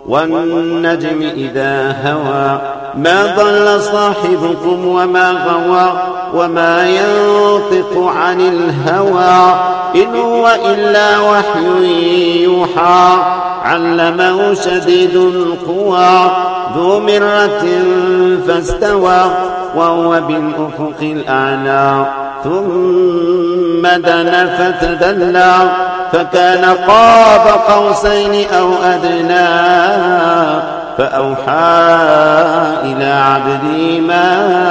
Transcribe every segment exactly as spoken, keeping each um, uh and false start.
والنجم إذا هوى ما ضل صاحبكم وما غوى وما ينطق عن الهوى إن هو إلا وحي يوحى علمه شديد القوى ذو مرة فاستوى وهو بالأفق الأعلى ثم دنا فتدلى فكان قاب قوسين أو أدنى فأوحى إلى عبدي ما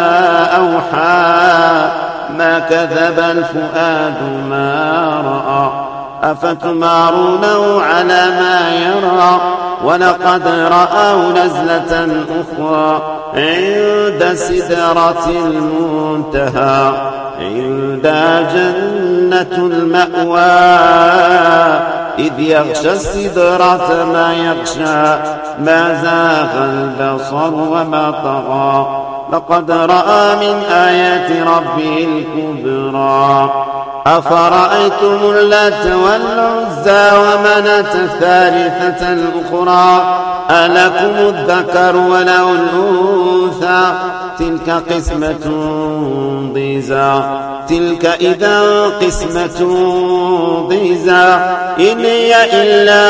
أوحى ما كذب الفؤاد ما رأى أفتمارونه على ما يرى ولقد رأوا نزلة أخرى عند سدرة المنتهى عندها جنة المأوى إذ يغشى السدرة ما يغشى ما زاغ البصر وما طغى لقد رأى من آيات ربه الكبرى أفرأيتم اللات والعزى ومناة الثالثة الأخرى ألكم الذكر وله الأنثى تلك قسمة ضيزى تلك إذا قسمة ضيزى إن هي إلا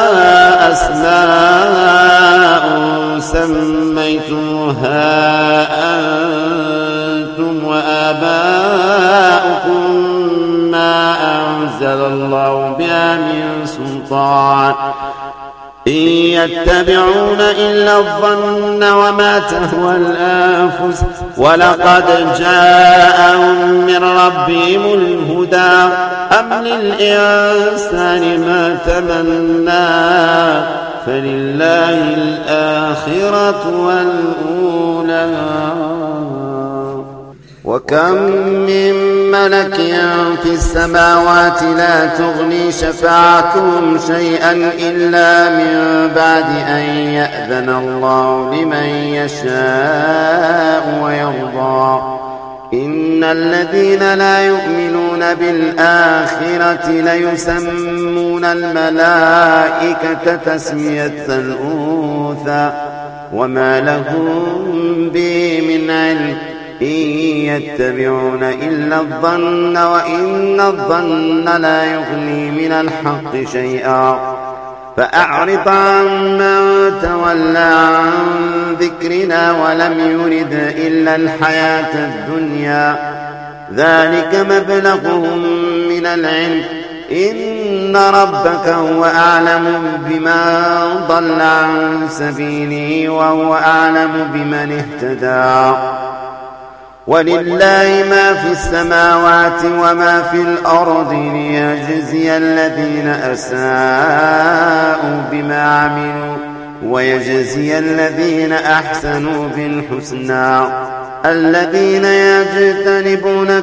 أسماء سميتموها أنتم وآباؤكم ما أنزل الله بها من سلطان إن يتبعون إلا الظن وما تهوى الأنفس ولقد جاءهم من ربهم الهدى أم للإنسان ما تمنى فلله الآخرة والأولى وكم من ملك في السماوات لا تغني شفاعتهم شيئا إلا من بعد أن يأذن الله لمن يشاء ويرضى إن الذين لا يؤمنون بالآخرة ليسمون الملائكة تسمية الأنثى وما لهم به من علم إن يتبعون إلا الظن وإن الظن لا يغني من الحق شيئا فأعرض عن من تولى عن ذكرنا ولم يرد إلا الحياة الدنيا ذلك مبلغهم من العلم إن ربك هو أعلم بمن ضل عن سبيله وهو أعلم بمن اهتدى ولله ما في السماوات وما في الأرض ليجزي الذين أساءوا بما عملوا ويجزي الذين أحسنوا بالحسنى الذين يجتنبون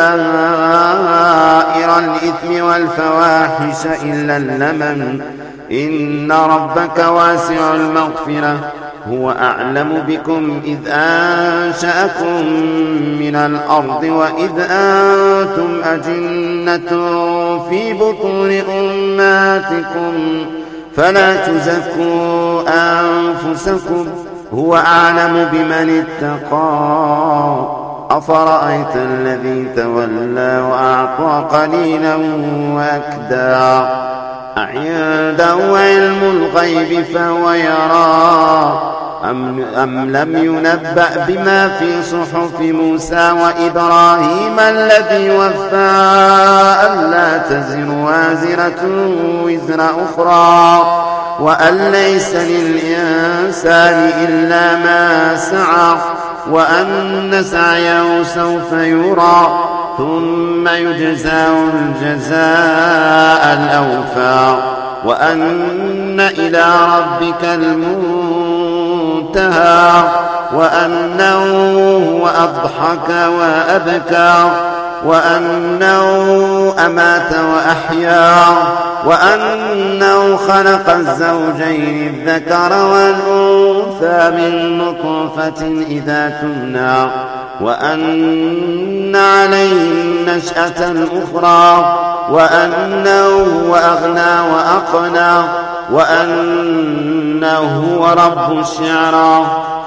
كبائر الإثم والفواحش إلا اللمم إن ربك واسع المغفرة هو أعلم بكم إذ أنشأكم من الأرض وإذ أنتم أجنة في بطون أمهاتكم فلا تزكوا أنفسكم هو أعلم بمن اتقى أفرأيت الذي تولى وأعطى قليلا وأكدى أعنده علم الغيب فهو يرى أم, أم لم ينبأ بما في صحف موسى وإبراهيم الذي وفى ألا تزر وازرة وزر أخرى وأن ليس للإنسان إلا ما سعى وأن سعيه سوف يرى ثم يجزاه الجزاء الأوفى وأن إلى ربك المنتهى وأنه هو أضحك وأبكى وأنه أمات وأحيا وأنه خلق الزوجين الذكر والأنثى من نطفة إذا تمنى وأن عليه النشأة الأخرى وأنه هو أغنى وأقنى وأن أنه هو رب الشعرى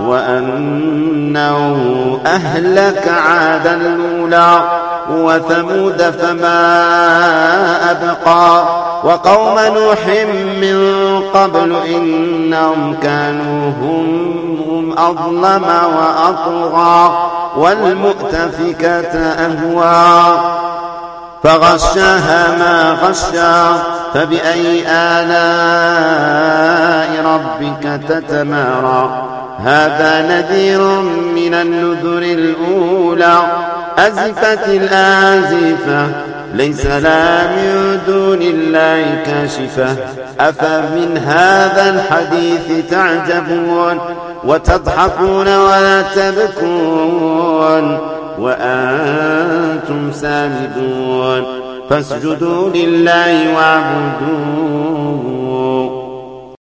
وأنه أهلك عادا الأولى وثمود فما أبقى وقوم نوح من قبل إنهم كانوا هم أظلم وأطغى والمؤتفكة أهوى فغشاها ما غشا فبأي آلاء ربك تتمارى هذا نذير من النذر الأولى أزفت الآزفة ليس لها من دون الله كاشفة أفمن هذا الحديث تعجبون وتضحكون ولا تبكون وأنتم سامدون فاسجدوا لله واعبدون